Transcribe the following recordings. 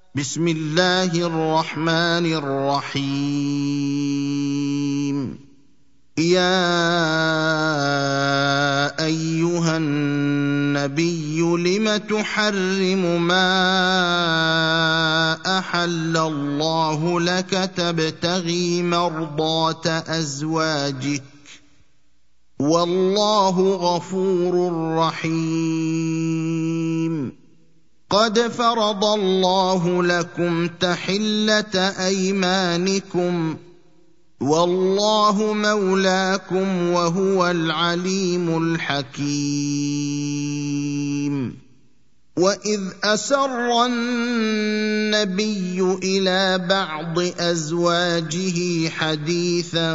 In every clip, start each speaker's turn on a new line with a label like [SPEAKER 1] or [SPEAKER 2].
[SPEAKER 1] بسم الله الرحمن الرحيم. يا أيها النبي لم تحرم ما أحل الله لك تبتغي مرضات أزواجك والله غفور رحيم. قد فرض الله لكم تحلة أيمانكم والله مولاكم وهو العليم الحكيم. وإذ أسر النبي إلى بعض أزواجه حديثا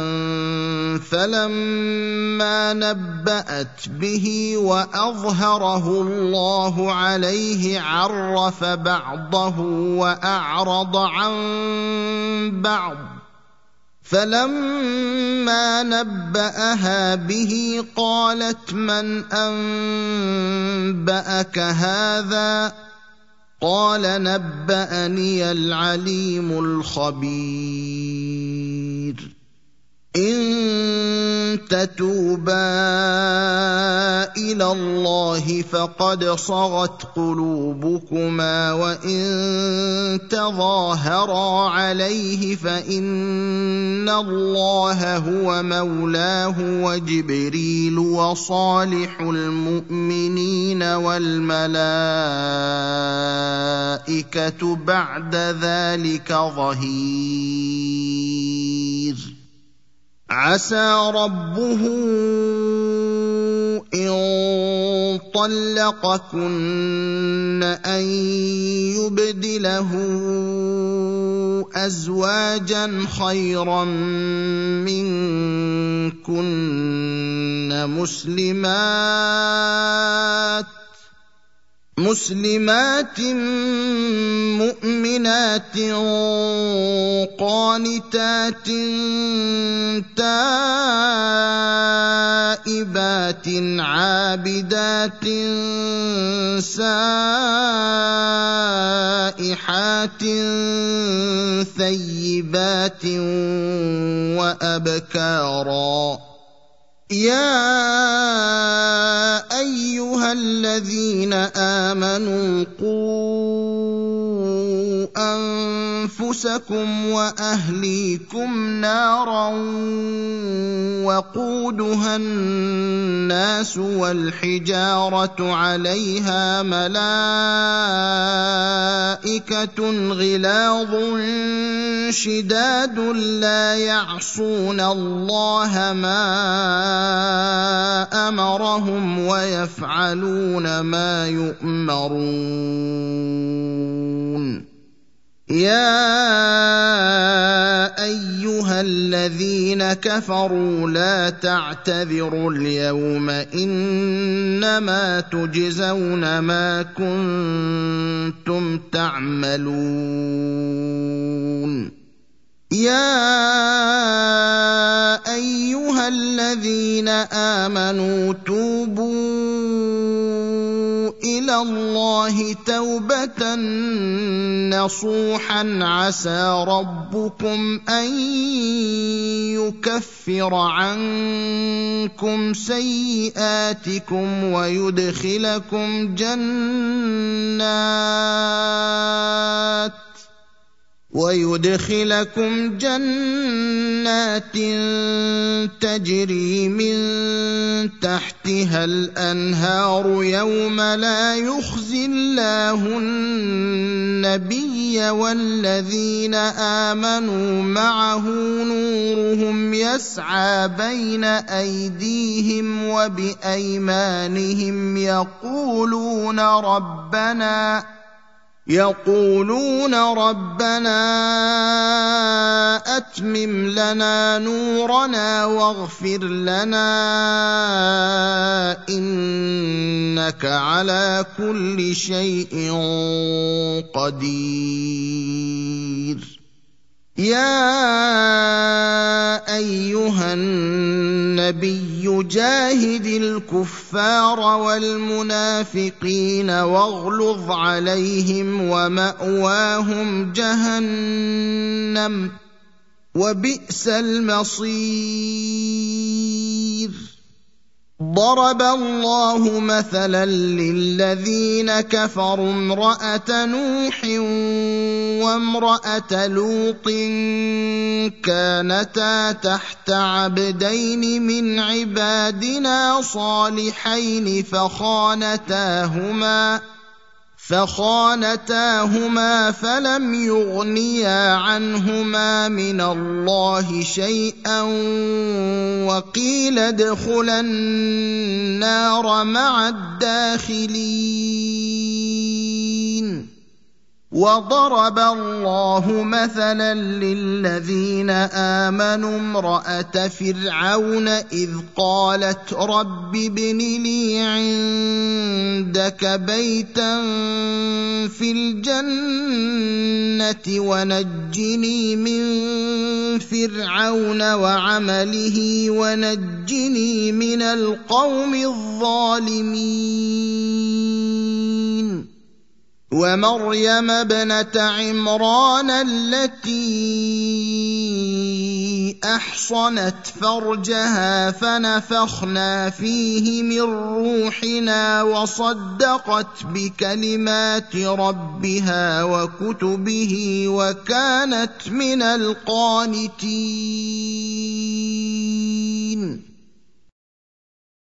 [SPEAKER 1] فلما نبأت به وأظهره الله عليه عرف بعضه وأعرض عن بعض فلما نبأها به قالت من أنبأك هذا قال نبأني العليم الخبير. إن تتوبا إلى الله فقد صغت قلوبكما وإن تظاهرا عليه فإن الله هو مولاه وجبريل وصالح المؤمنين والملائكة بعد ذلك ظهير. عسى ربه إن طلقكن أن يبدله أزواجا خيرا منكن مسلمات مؤمنات قانتات تائبات عابدات سائحات ثيبات وأبكارا. يا أيها الذين آمنوا قوا أنفسكم وأهليكم نارا وقودها الناس والحجارة عليها ملائكة غلاظ شداد لا يعصون الله ما أمرهم ويفعلون ما يؤمرون. يا أيها الذين كفروا لا تعتذروا اليوم إنما تجزون ما كنتم تعملون. يا أيها الذين آمنوا توبوا إلى الله توبة نصوحا عسى ربكم أن يكفر عنكم سيئاتكم ويدخلكم جنات تجري من تحتها الأنهار يوم لا يخزي الله النبي والذين آمنوا معه نورهم يسعى بين أيديهم وبأيمانهم يقولون ربنا أتمم لنا نورنا واغفر لنا إنك على كل شيء قدير. يا ايها النبي جاهد الكفار والمنافقين واغلظ عليهم ومأواهم جهنم وبئس المصير. ضرب الله مثلا للذين كفروا امرأة نوح وامرأة لوط كانتا تحت عبدين من عبادنا صالحين فخانتاهما فلم يغنيا عنهما من الله شيئا وقيل ادخلا النار مع الداخلين. وضرب الله مثلا للذين آمنوا امرأة فرعون إذ قالت رب ابن لي عندك بيتا في الجنة ونجني من فرعون وعمله ونجني من القوم الظالمين. ومريم ابنة عمران التي أحصنت فرجها فنفخنا فيه من روحنا وصدقت بكلمات ربها وكتبه وكانت من القانتين.